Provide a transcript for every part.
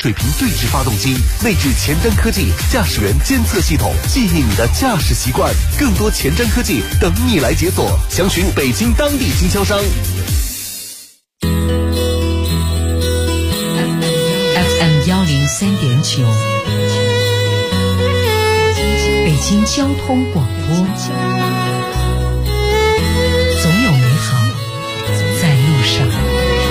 水平对置发动机，内置前瞻科技驾驶员监测系统，记忆你的驾驶习惯。更多前瞻科技等你来解锁，详询北京当地经销商。 FM 103.9，北京交通广播，总有美好在路上。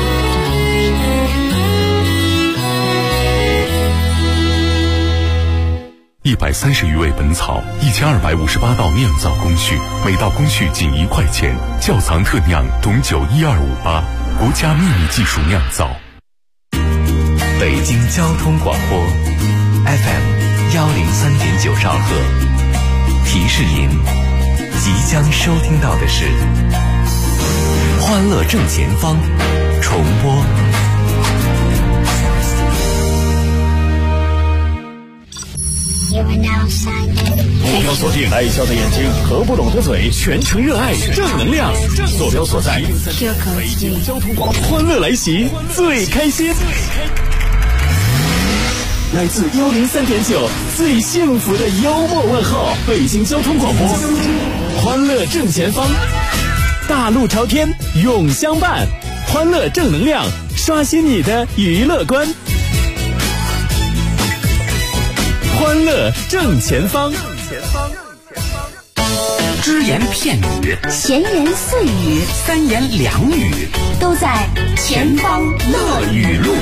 130余味本草，1258道酿造工序，每道工序仅1块钱。窖藏特酿董酒12588，国家秘密技术酿造。 北京交通广播 FM 103.9兆赫，提示您即将收听到的是《欢乐正前方》重播。 目标锁定，爱笑的眼睛和不拢的嘴，全程热爱正能量。坐标所在，北京交通广播，欢乐来袭，最开心。来自103.9最幸福的幽默问候，北京交通广播，欢乐正前方，大路朝天永相伴，欢乐正能量，刷新你的娱乐观。欢乐正前方， 只言片语， 闲言碎语， 三言两语， 都在前方乐语录。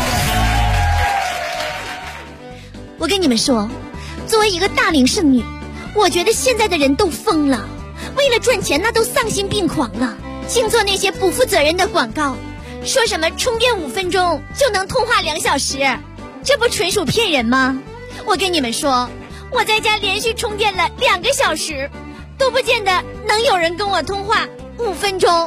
我跟你们说，作为一个大龄剩女，我觉得现在的人都疯了，为了赚钱那都丧心病狂了，净做那些不负责任的广告，说什么充电5分钟就能通话2小时，这不纯属骗人吗？我跟你们说，我在家连续充电了2个小时，都不见得能有人跟我通话5分钟。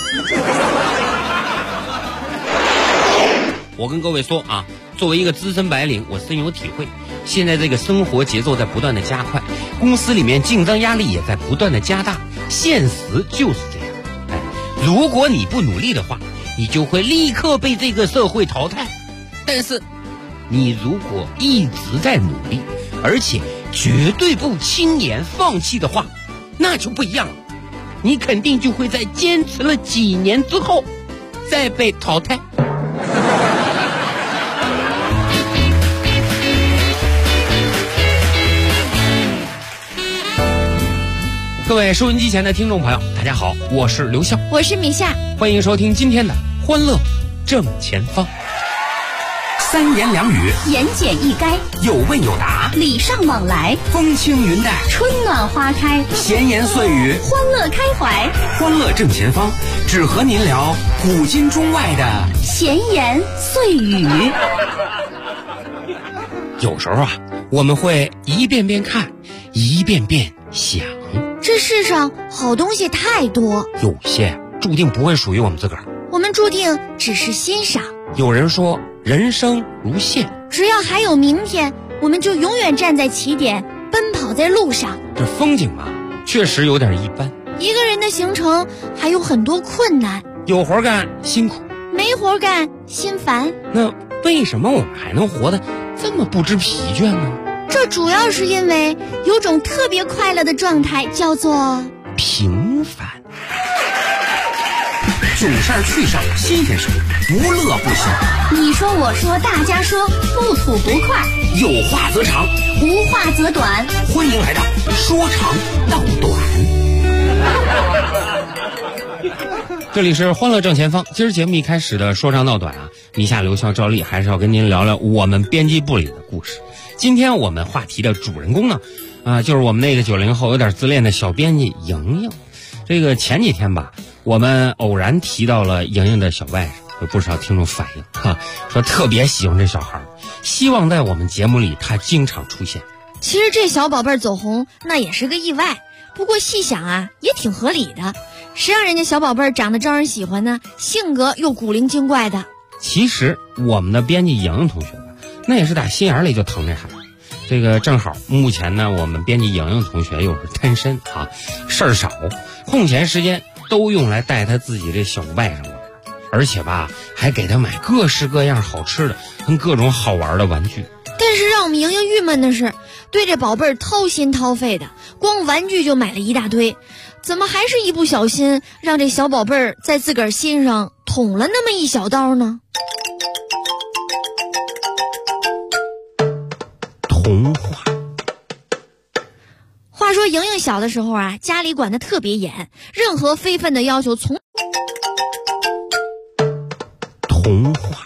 我跟各位说啊，作为一个资深白领，我深有体会。现在这个生活节奏在不断的加快，公司里面竞争压力也在不断的加大，现实就是这样。如果你不努力的话，你就会立刻被这个社会淘汰。但是你如果一直在努力，而且绝对不轻言放弃的话，那就不一样了，你肯定就会在坚持了几年之后再被淘汰。各位收音机前的听众朋友，大家好，我是刘笑， 我是米夏， 欢迎收听今天的欢乐正前方。三言两语， 言简意赅， 有问有答， 礼尚往来， 风轻云淡， 春暖花开， 闲言碎语， 欢乐开怀。 欢乐正前方，只和您聊古今中外的闲言碎语。 有时候啊，我们会一遍遍看，一遍遍想。 这世上好东西太多， 有些注定不会属于我们自个儿， 我们注定只是欣赏。 有人说人生如线， 只要还有明天，我们就永远站在起点，奔跑在路上。 这风景嘛，确实有点一般。 一个人的行程还有很多困难， 有活干辛苦， 没活干心烦。 那为什么我们还能活得这么不知疲倦呢？ 这主要是因为有种特别快乐的状态，叫做平凡。主事儿趣事儿新鲜事儿，不乐不行。 你说我说大家说，不吐不快， 有话则长， 无话则短。 欢迎来到说长道短。这里是欢乐正前方，今儿节目一开始的说长道短啊，米夏、刘笑、赵丽还是要跟您聊聊我们编辑部里的故事。今天我们话题的主人公呢，就是我们那个90后有点自恋的小编辑莹莹。这个前几天吧，我们偶然提到了莹莹的小外甥，有不少听众反映说特别喜欢这小孩，希望在我们节目里他经常出现。 其实这小宝贝走红那也是个意外，不过细想啊，也挺合理的。谁让人家小宝贝长得招人喜欢呢？性格又古灵精怪的。 其实我们的编辑莹莹同学吧，那也是打心眼里就疼这孩子。这个正好目前呢，我们编辑莹莹同学又是单身事儿少，空闲时间都用来带他自己这小外甥玩。 而且吧还给他买各式各样好吃的跟各种好玩的玩具。 但是让我们莹莹郁闷的是，对这宝贝儿掏心掏肺的，光玩具就买了一大堆，怎么还是一不小心让这小宝贝儿在自个儿心上捅了那么一小刀呢？ 童话。 话说莹莹小的时候啊，家里管得特别严，任何非分的要求从童话。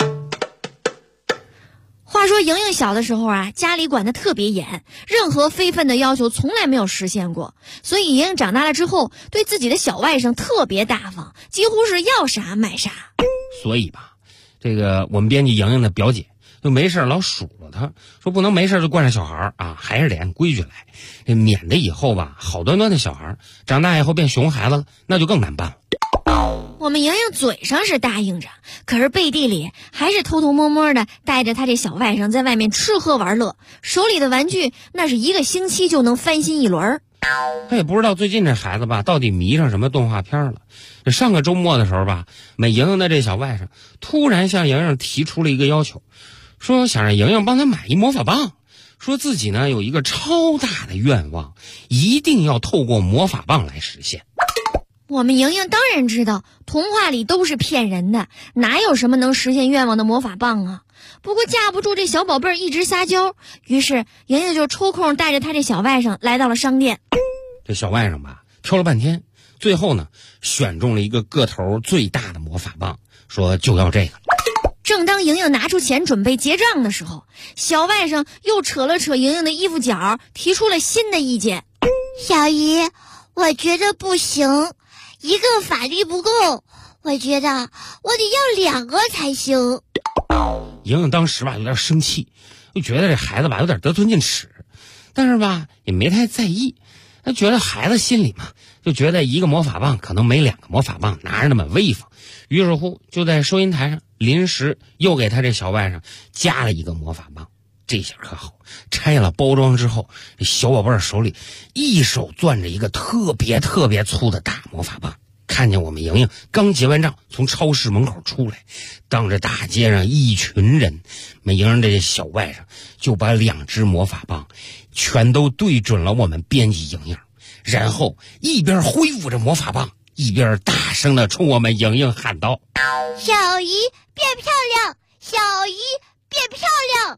话说莹莹小的时候啊，家里管得特别严，任何非分的要求从来没有实现过，所以莹莹长大了之后，对自己的小外甥特别大方，几乎是要啥买啥。 所以吧，这个我们编辑莹莹的表姐就没事老数落他，说不能没事就惯着小孩啊，还是得按规矩来，免得以后吧好端端的小孩长大以后变熊孩子了，那就更难办了。 我们莹莹嘴上是答应着，可是背地里还是偷偷摸摸的带着他这小外甥在外面吃喝玩乐，手里的玩具那是一个星期就能翻新一轮。 他也不知道最近这孩子吧到底迷上什么动画片了。这上个周末的时候吧，美莹莹的这小外甥突然向莹莹提出了一个要求，说想让莹莹帮他买一魔法棒，说自己呢有一个超大的愿望，一定要透过魔法棒来实现。 我们莹莹当然知道童话里都是骗人的，哪有什么能实现愿望的魔法棒啊。不过架不住这小宝贝儿一直撒娇，于是莹莹就抽空带着他这小外甥来到了商店。 这小外甥吧挑了半天，最后呢选中了一个个头最大的魔法棒，说就要这个。 正当莹莹拿出钱准备结账的时候，小外甥又扯了扯莹莹的衣服角，提出了新的意见。 小姨，我觉得不行，一个法力不够，我觉得我得要2个才行。 莹莹当时吧有点生气，就觉得这孩子吧有点得寸进尺，但是吧也没太在意。他觉得孩子心里嘛就觉得一个魔法棒可能没2个魔法棒拿着那么威风，于是乎就在收银台上临时又给他这小外甥加了一个魔法棒。这下可好，拆了包装之后，这小宝贝儿手里一手攥着一个特别粗的大魔法棒。看见我们莹莹刚结完账从超市门口出来，当着大街上一群人，美莹莹这小外甥就把2只魔法棒全都对准了我们编辑莹莹，然后一边挥舞着魔法棒，一边大声地冲我们莹莹喊道： 小姨变漂亮，小姨变漂亮。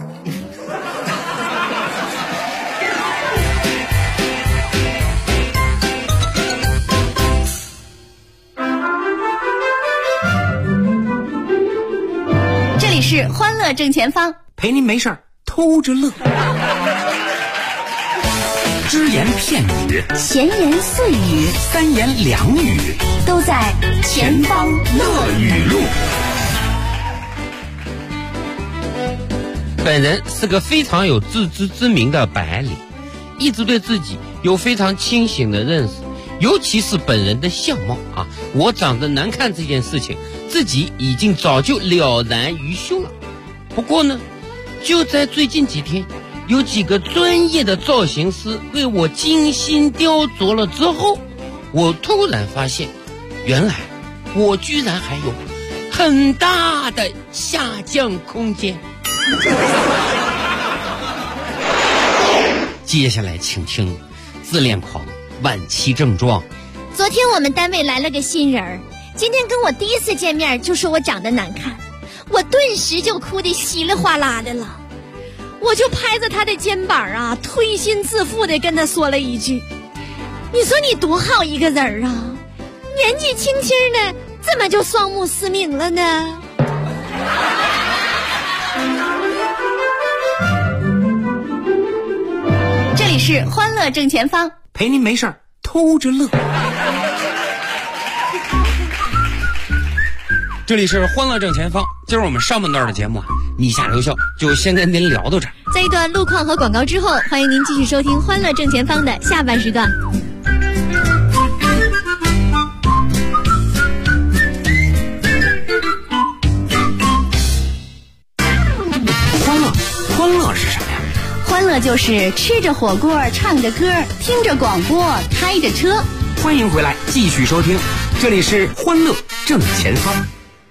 这里是欢乐正前方， 陪您没事偷着乐。只言片语， 闲言碎语， 三言两语， 都在前方乐语录。 本人是个非常有自知之明的白领，一直对自己有非常清醒的认识，尤其是本人的相貌啊，我长得难看这件事情，自己已经早就了然于胸了。不过呢，就在最近几天，有几个专业的造型师为我精心雕琢了之后，我突然发现，原来我居然还有很大的下降空间。接下来请听自恋狂晚期症状。 昨天我们单位来了个新人儿，今天跟我第一次见面就说我长得难看，我顿时就哭得稀里哗啦的了。我就拍着他的肩膀啊，推心置腹的跟他说了一句：你说你多好一个人啊，年纪轻轻的怎么就双目失明了呢？ 这里是欢乐正前方， 陪您没事偷着乐。 这里是欢乐正前方，今儿我们上半段的节目啊，逆下留笑就先跟您聊到这儿。 在一段路况和广告之后，欢迎您继续收听欢乐正前方的下半时段。 欢乐是什么呀？ 欢乐就是吃着火锅，唱着歌，听着广播，开着车。 欢迎回来继续收听，这里是欢乐正前方。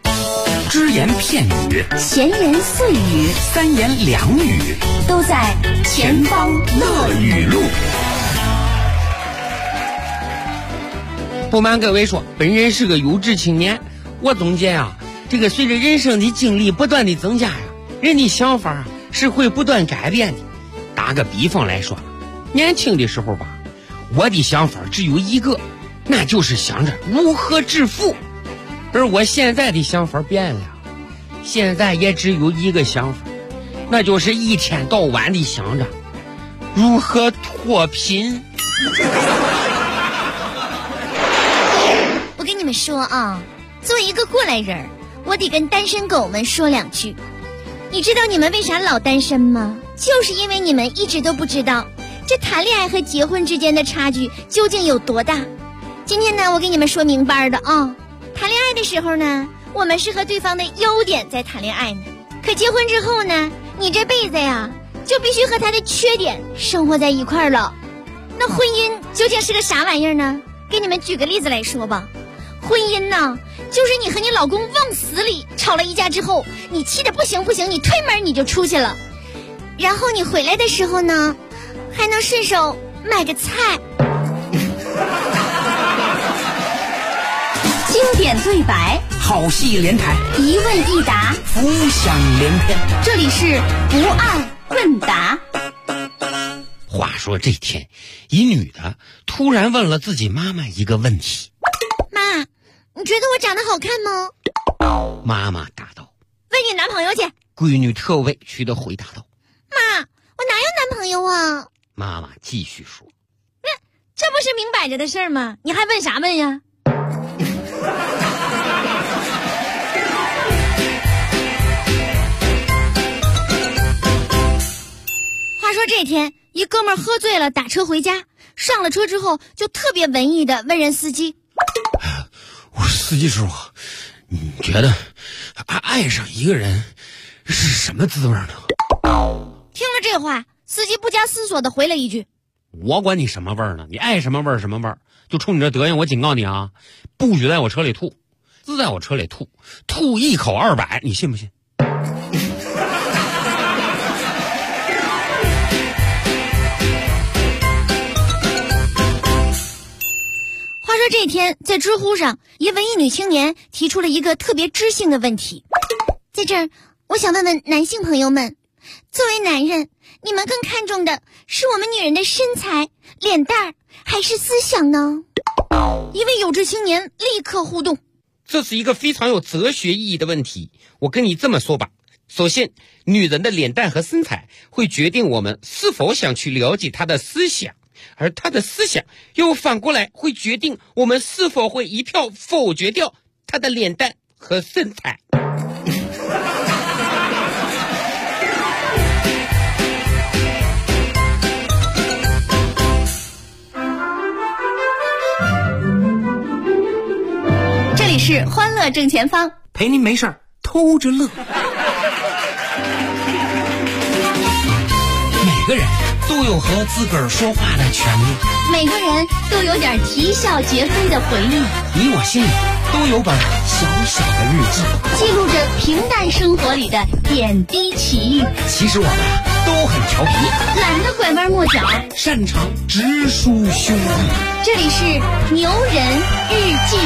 只言片语， 闲言碎语， 三言两语， 都在前方乐语录。 不瞒各位说，本人是个有志青年。我总结啊，这个随着人生的经历不断的增加呀，人的想法是会不断改变的。打个比方来说，年轻的时候吧，我的想法只有一个，那就是想着如何致富。而我现在的想法变了，现在也只有一个想法，那就是一天到晚的想着如何脱贫。 我跟你们说啊，作为一个过来人，我得跟单身狗们说两句。你知道你们为啥老单身吗？就是因为你们一直都不知道这谈恋爱和结婚之间的差距究竟有多大。今天呢，我给你们说明白的啊。谈恋爱的时候呢，我们是和对方的优点在谈恋爱呢，可结婚之后呢，你这辈子呀就必须和他的缺点生活在一块儿了。那婚姻究竟是个啥玩意儿呢？给你们举个例子来说吧。婚姻呢，就是你和你老公往死里吵了一架之后，你气得不行不行，你推门你就出去了，然后你回来的时候呢，还能顺手买个菜。 经典对白， 好戏连台， 一问一答， 浮想联翩。 这里是不二问答。 话说这天，一女的突然问了自己妈妈一个问题： 妈，你觉得我长得好看吗？ 妈妈答道： 问你男朋友去。 闺女特委屈地回答道： 妈，我哪有男朋友啊？ 妈妈继续说： 这不是明摆着的事儿吗？你还问啥问呀？话说这天，一哥们儿喝醉了，打车回家，上了车之后就特别文艺的问人司机： 我说司机师傅，你觉得爱上一个人是什么滋味呢？ 听了这话，司机不加思索的回了一句： 我管你什么味儿呢？你爱什么味儿什么味儿，就冲你这德行，我警告你啊，不许在我车里吐，自在我车里吐一口200，你信不信？ 话说这天，在知乎上，一文艺女青年提出了一个特别知性的问题。在这儿，我想问问男性朋友们，作为男人，你们更看重的是我们女人的身材、脸蛋儿，还是思想呢？一位有志青年立刻互动： 这是一个非常有哲学意义的问题。我跟你这么说吧，首先，女人的脸蛋和身材会决定我们是否想去了解她的思想，而她的思想又反过来会决定我们是否会一票否决掉她的脸蛋和身材。 这里是欢乐正前方， 陪您没事儿偷着乐。每个人都有和自个儿说话的权利， 每个人都有点啼笑皆非的回忆， 你我心里都有本小小的日记， 记录着平淡生活里的点滴奇遇。 其实我们都很调皮， 懒得拐弯抹角， 擅长直抒胸臆。 这里是牛人日记。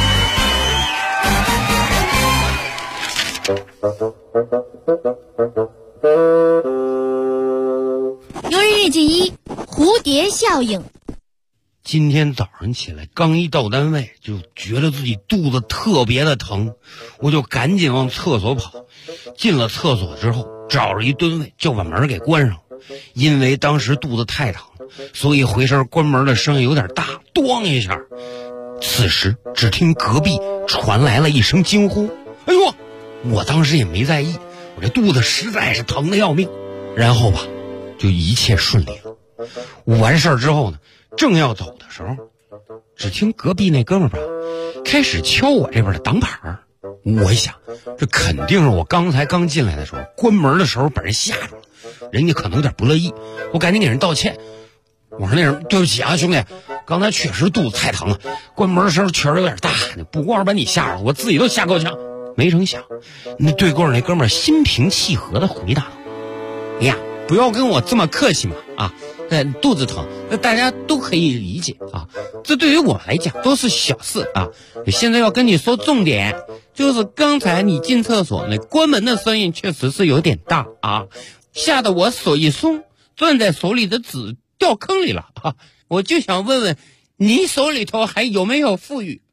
牛人日记1：蝴蝶效应。 今天早上起来，刚一到单位就觉得自己肚子特别的疼，我就赶紧往厕所跑。进了厕所之后，找着一蹲位就把门给关上了。因为当时肚子太疼了，所以回身关门的声音有点大，咣一下。此时只听隔壁传来了一声惊呼：哎呦！我当时也没在意，我这肚子实在是疼得要命。然后吧，就一切顺利了。我完事儿之后呢，正要走的时候，只听隔壁那哥们儿吧开始敲我这边的挡板儿。我一想，这肯定是我刚进来的时候关门的时候把人吓着了，人家可能有点不乐意。我赶紧给人道歉，我说那人对不起啊，兄弟，刚才确实肚子太疼了，关门的时候确实有点大，不光是把你吓着了，我自己都吓够呛。 没成想，那对过那哥们儿心平气和的回答道：“哎呀，不要跟我这么客气嘛啊！肚子疼，大家都可以理解啊。这对于我来讲都是小事啊。现在要跟你说重点，就是刚才你进厕所那关门的声音确实是有点大啊，吓得我手一松，攥在手里的纸掉坑里了啊！我就想问问，你手里头还有没有富裕？”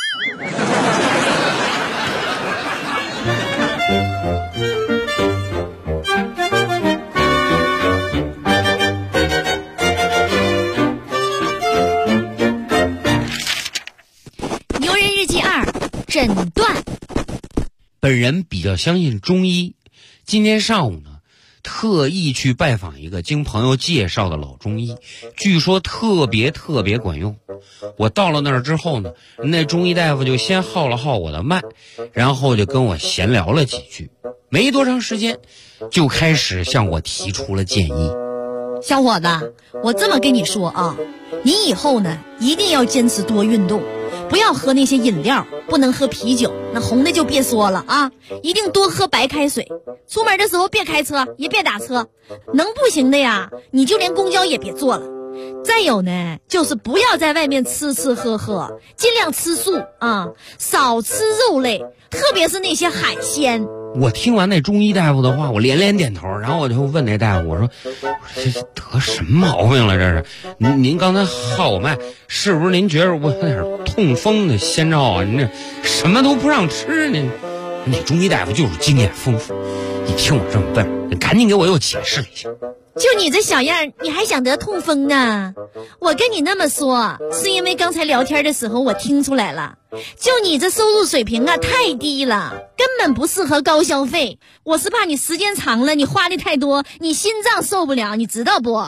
牛人日记2，诊断。 本人比较相信中医，今天上午呢，特意去拜访一个经朋友介绍的老中医，据说特别管用。我到了那儿之后呢，那中医大夫就先号了号我的脉，然后就跟我闲聊了几句，没多长时间就开始向我提出了建议。 小伙子，我这么跟你说啊，你以后呢一定要坚持多运动，不要喝那些饮料，不能喝啤酒，那红的就别说了啊，一定多喝白开水。出门的时候别开车，也别打车，能不行的呀，你就连公交也别坐了。再有呢，就是不要在外面吃喝，尽量吃素啊，少吃肉类，特别是那些海鲜。 我听完那中医大夫的话，我连点头，然后我就问那大夫，我说这得什么毛病了？这是您刚才号我脉，是不是您觉得我有点痛风的先兆啊？您这什么都不让吃呢？那中医大夫就是经验丰富，一听我这么问，赶紧给我又解释了一下。 就你这小样，你还想得痛风啊？我跟你那么说，是因为刚才聊天的时候我听出来了，就你这收入水平啊太低了，根本不适合高消费。我是怕你时间长了，你花的太多，你心脏受不了，你知道不？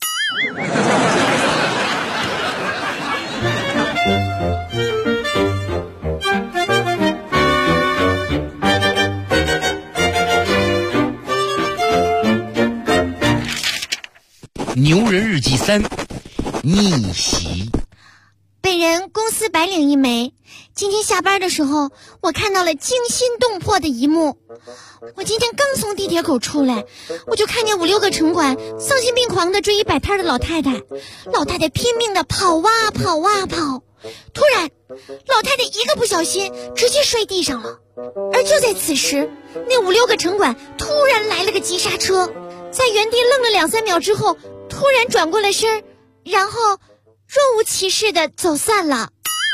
牛人日记3，逆袭。 本人公司白领一枚，今天下班的时候，我看到了惊心动魄的一幕。我今天刚从地铁口出来，我就看见5、6个城管丧心病狂地追一摆摊的老太太，老太太拼命地跑啊跑啊跑，突然老太太一个不小心直接摔地上了。而就在此时，那5、6个城管突然来了个急刹车，在原地愣了2、3秒之后，突然转过了身，然后若无其事地走散了。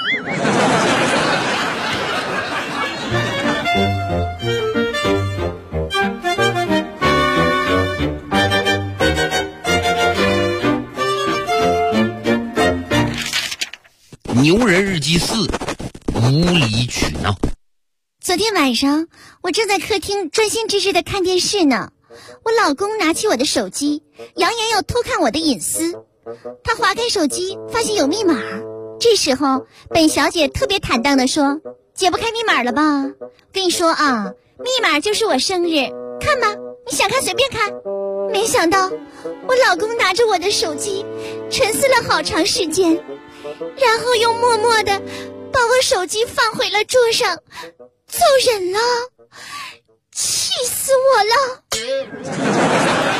牛人日记4，无理取闹。 昨天晚上我正在客厅专心致志地看电视呢，我老公拿起我的手机，扬言要偷看我的隐私。他划开手机，发现有密码。这时候本小姐特别坦荡地说：“解不开密码了吧？跟你说啊，密码就是我生日，看吧，你想看随便看。”没想到我老公拿着我的手机沉思了好长时间，然后又默默地把我手机放回了桌上，走人了，气死我了。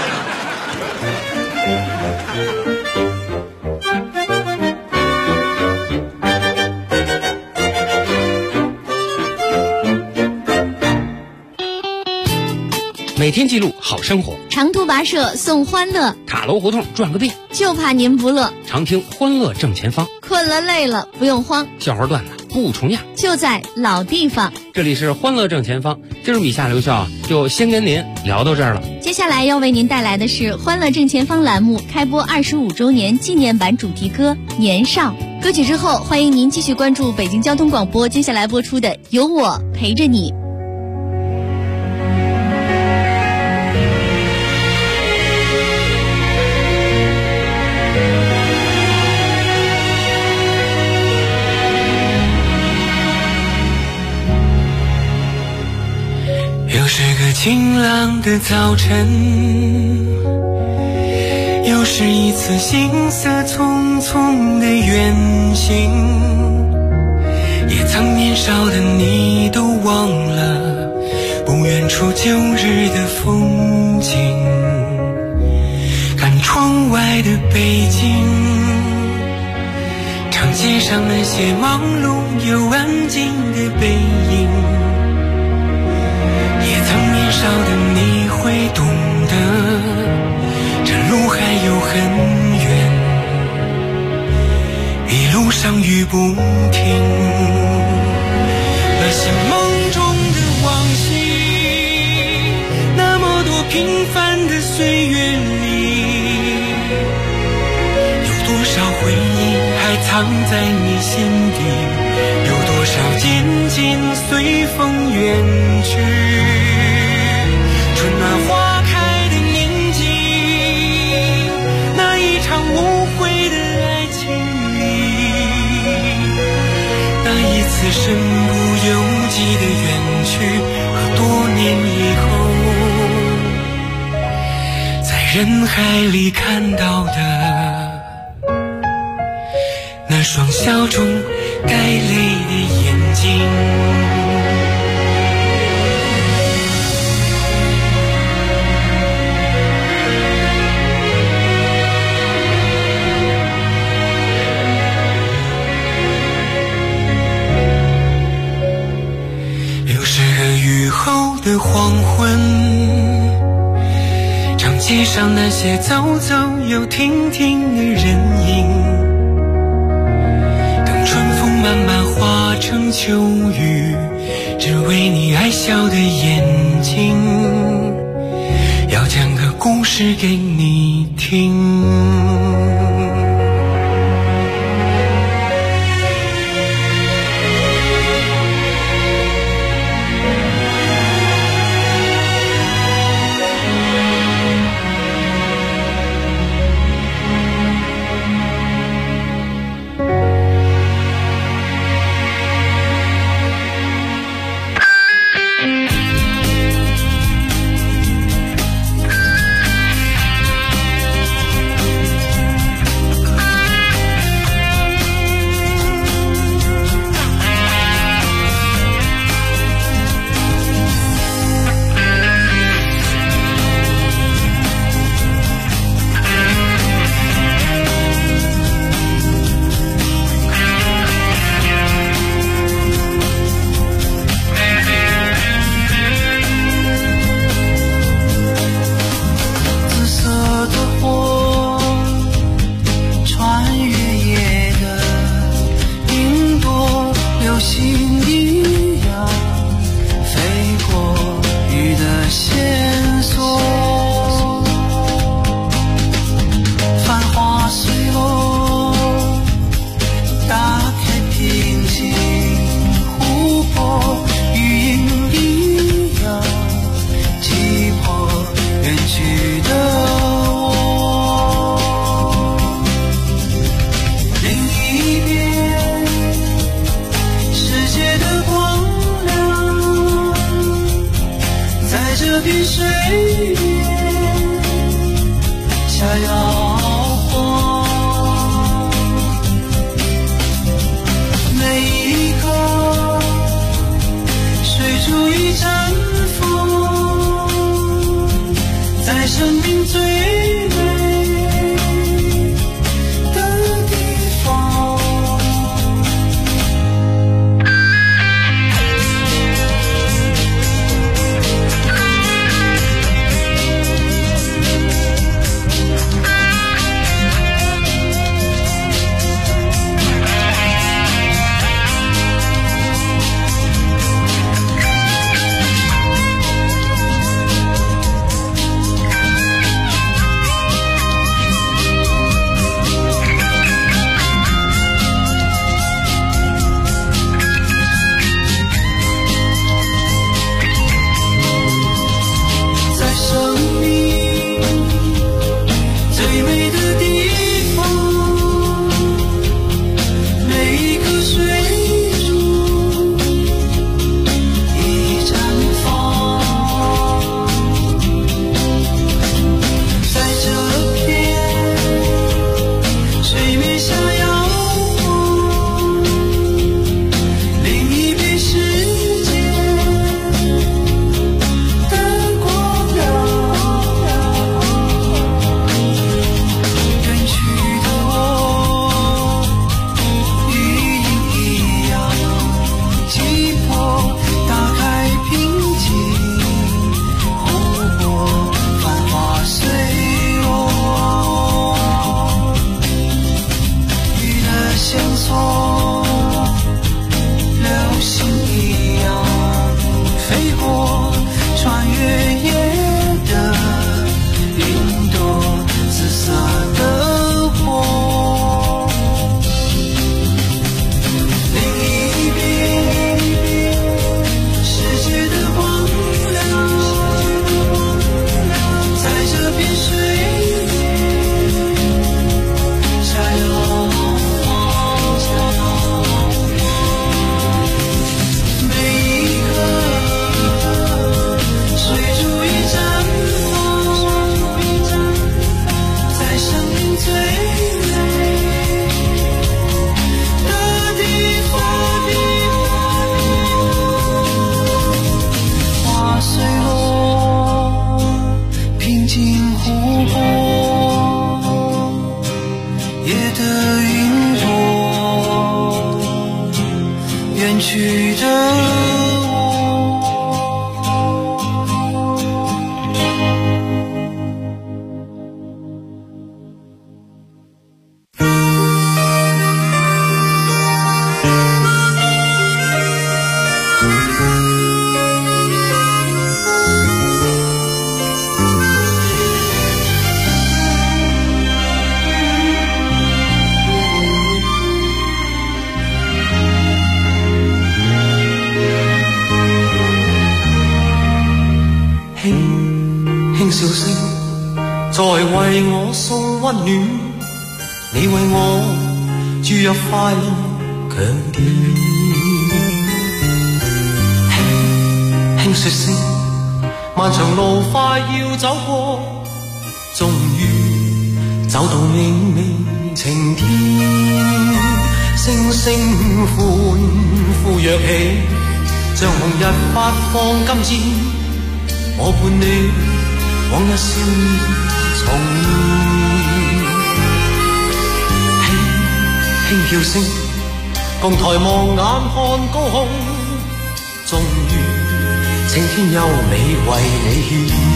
每天记录好生活， 长途跋涉送欢乐， 塔楼胡同转个遍， 就怕您不乐。 常听欢乐正前方， 困了累了不用慌， 笑话段子不重样， 就在老地方。 这里是欢乐正前方，今儿米夏刘笑就先跟您聊到这儿了。 接下来要为您带来的是欢乐正前方栏目开播25周年纪念版主题歌《年少》。歌曲之后，欢迎您继续关注北京交通广播接下来播出的《有我陪着你》。 又是个晴朗的早晨，又是一次行色匆匆的远行，也曾年少的你都忘了不远处旧日的风景，看窗外的北京，长街上那些忙碌又安静的背影，也曾年少的你会懂得这路还有很远，一路上雨不停，那些梦中的往昔，那么多平凡的岁月里，有多少回忆还藏在你心底，有多少渐渐随风远去，春暖花开的年纪，那一场无悔的爱情里，那一次身不由己的远去，和多年以后在人海里看到的那双笑中带泪的眼睛。雨后的黄昏，长街上那些走走又停停的人影，等春风慢慢化成秋雨，只为你爱笑的眼睛，要讲个故事给你听。 进湖泊，夜的云朵，远去的笑聲在為我送溫暖，你為我注入快樂強電。輕輕說聲，漫長路快要走過，終於走到明媚晴天。聲聲歡呼躍起，像紅日發放金箭，我伴你往日少年重現，輕輕叫聲，共抬望眼看高空，終於青天優美為你獻。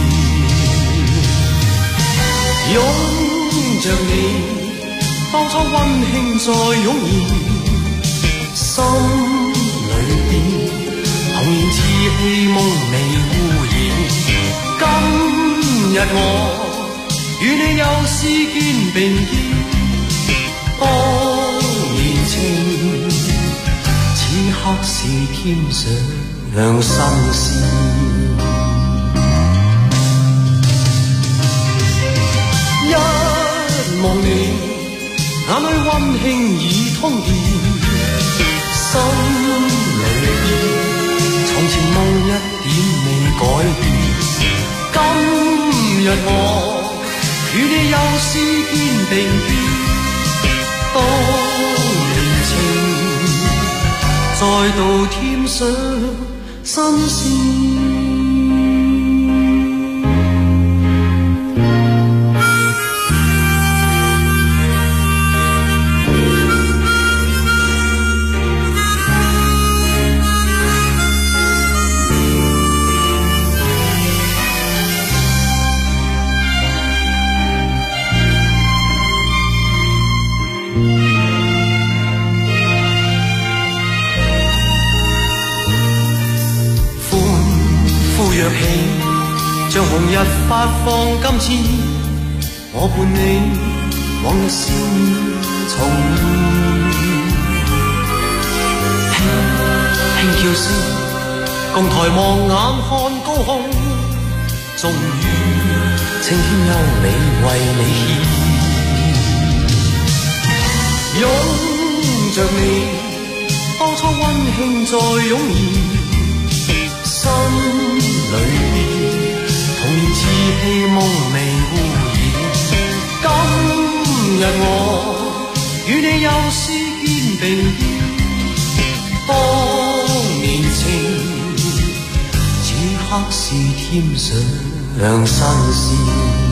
擁着你，當初溫馨再湧現，心裏邊童年稚氣夢未污染。今日我與你又試肩並肩，當年情此刻是添上新鮮。一望你眼裏溫馨已通電，心裏邊從前夢一點未改變。今日我與你又試肩並肩，當年情再度添上新鮮。像紅日發放金箭，我伴你往日少年重現。輕輕叫聲，共抬望眼看高空，終於青天優美為你獻。擁着你，當初溫馨再湧現，心裏邊童年稚氣夢未污染。今日我與你又試肩並肩，當年情此刻是添上新鮮。